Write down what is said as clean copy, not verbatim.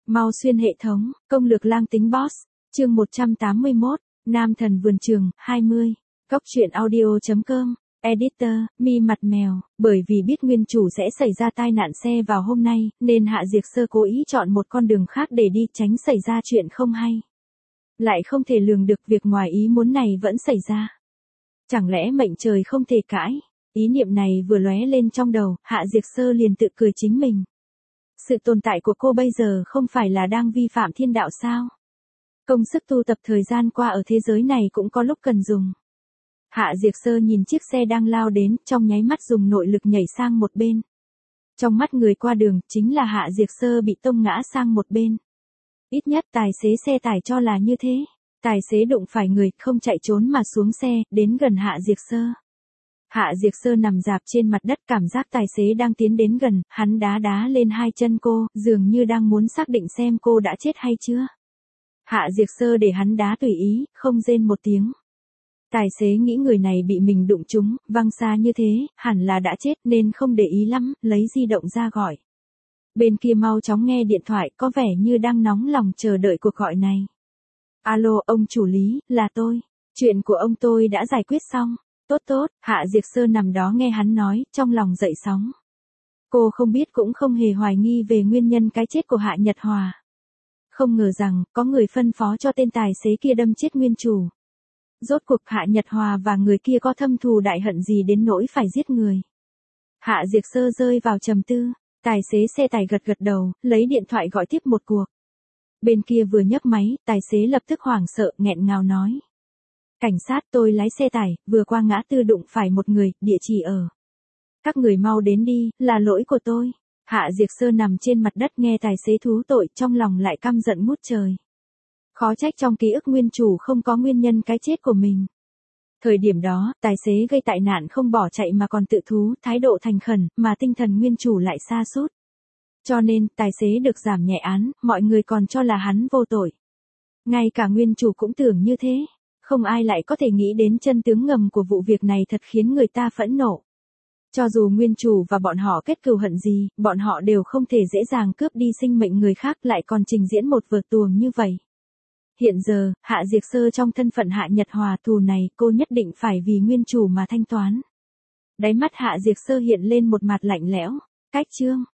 Mau xuyên hệ thống, công lược lang tính boss, chương 181, Nam thần vườn trường, 20, Góc truyện audio.com, editor, mi mặt mèo, bởi vì biết nguyên chủ sẽ xảy ra tai nạn xe vào hôm nay, nên Hạ Diệt Sơ cố ý chọn một con đường khác để đi tránh xảy ra chuyện không hay. Lại không thể lường được việc ngoài ý muốn này vẫn xảy ra. Chẳng lẽ mệnh trời không thể cãi? Ý niệm này vừa lóe lên trong đầu, Hạ Diệt Sơ liền tự cười chính mình. Sự tồn tại của cô bây giờ không phải là đang vi phạm thiên đạo sao? Công sức tu tập thời gian qua ở thế giới này cũng có lúc cần dùng. Hạ Diệt Sơ nhìn chiếc xe đang lao đến, trong nháy mắt dùng nội lực nhảy sang một bên. Trong mắt người qua đường, chính là Hạ Diệt Sơ bị tông ngã sang một bên. Ít nhất tài xế xe tải cho là như thế. Tài xế đụng phải người, không chạy trốn mà xuống xe, đến gần Hạ Diệt Sơ. Hạ Diệt Sơ nằm rạp trên mặt đất, cảm giác tài xế đang tiến đến gần, hắn đá lên hai chân cô, dường như đang muốn xác định xem cô đã chết hay chưa. Hạ Diệt Sơ để hắn đá tùy ý, không rên một tiếng. Tài xế nghĩ người này bị mình đụng trúng, văng xa như thế, hẳn là đã chết nên không để ý lắm, lấy di động ra gọi. Bên kia mau chóng nghe điện thoại, có vẻ như đang nóng lòng chờ đợi cuộc gọi này. Alo, ông chủ Lý, là tôi. Chuyện của ông tôi đã giải quyết xong. Tốt, Hạ Diệt Sơ nằm đó nghe hắn nói, trong lòng dậy sóng. Cô không biết cũng không hề hoài nghi về nguyên nhân cái chết của Hạ Nhật Hòa. Không ngờ rằng, có người phân phó cho tên tài xế kia đâm chết nguyên chủ. Rốt cuộc Hạ Nhật Hòa và người kia có thâm thù đại hận gì đến nỗi phải giết người. Hạ Diệt Sơ rơi vào trầm tư, tài xế xe tải gật đầu, lấy điện thoại gọi tiếp một cuộc. Bên kia vừa nhấc máy, tài xế lập tức hoảng sợ, nghẹn ngào nói. Cảnh sát, tôi lái xe tải, vừa qua ngã tư đụng phải một người, địa chỉ ở. Các người mau đến đi, là lỗi của tôi. Hạ Diệt Sơ nằm trên mặt đất nghe tài xế thú tội, trong lòng lại căm giận ngút trời. Khó trách trong ký ức nguyên chủ không có nguyên nhân cái chết của mình. Thời điểm đó, tài xế gây tai nạn không bỏ chạy mà còn tự thú, thái độ thành khẩn, mà tinh thần nguyên chủ lại sa sút. Cho nên, tài xế được giảm nhẹ án, mọi người còn cho là hắn vô tội. Ngay cả nguyên chủ cũng tưởng như thế. Không ai lại có thể nghĩ đến chân tướng ngầm của vụ việc này, thật khiến người ta phẫn nộ. Cho dù nguyên chủ và bọn họ kết cừu hận gì, bọn họ đều không thể dễ dàng cướp đi sinh mệnh người khác, lại còn trình diễn một vở tuồng như vậy. Hiện giờ, Hạ Diệt Sơ trong thân phận Hạ Nhật Hòa, thù này cô nhất định phải vì nguyên chủ mà thanh toán. Đáy mắt Hạ Diệt Sơ hiện lên một mặt lạnh lẽo. Cách chương